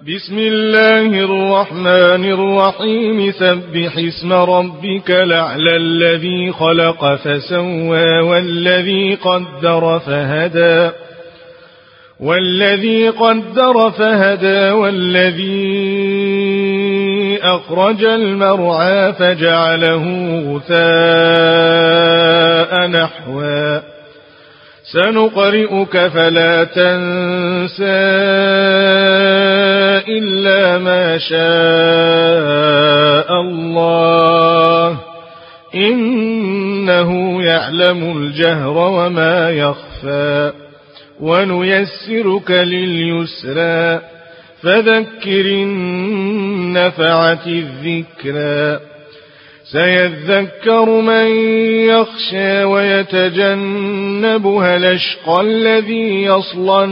بسم الله الرحمن الرحيم سبح اسم ربك الأعلى الذي خلق فسوى والذي قدر فهدى والذي أخرج المرعى فجعله غثاء نحوا سنقرئك فلا تنسى إلا ما شاء الله إنه يعلم الجهر وما يخفى ونيسرك لليسرى فذكر إن نفعت الذكرى سيذكر من يخشى ويتجنبها الأشقى الذي يصلى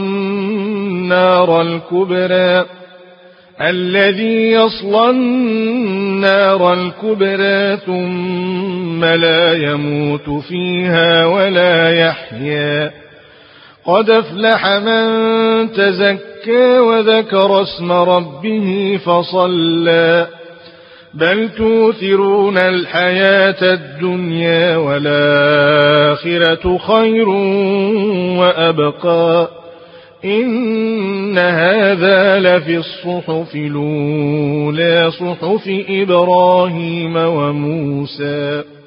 النار الكبرى ثم لا يموت فيها ولا يحيا قد أفلح من تزكى وذكر اسم ربه فصلى بل توثرون الحياة الدنيا والآخرة خير وأبقى إن هذا لفي الصحف الأولى صحف إبراهيم وموسى.